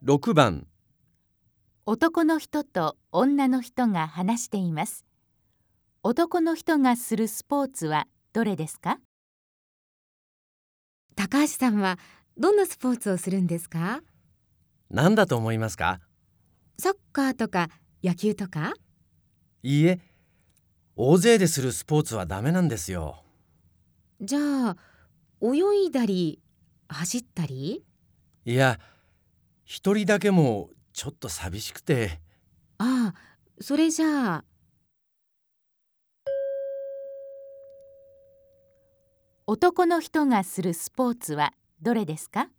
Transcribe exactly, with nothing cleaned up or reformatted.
ろくばん、 男の人と女の人が話しています。男の人がするスポーツはどれですか？ 高橋さんはどんなスポーツをするんですか？ 何だと思いますか？ サッカーとか野球とか？ いいえ、大勢でするスポーツはダメなんですよ。 じゃあ泳いだり走ったり？ いや、一人だけもちょっと寂しくて。 ああ、それじゃあ男の人がするスポーツはどれですか？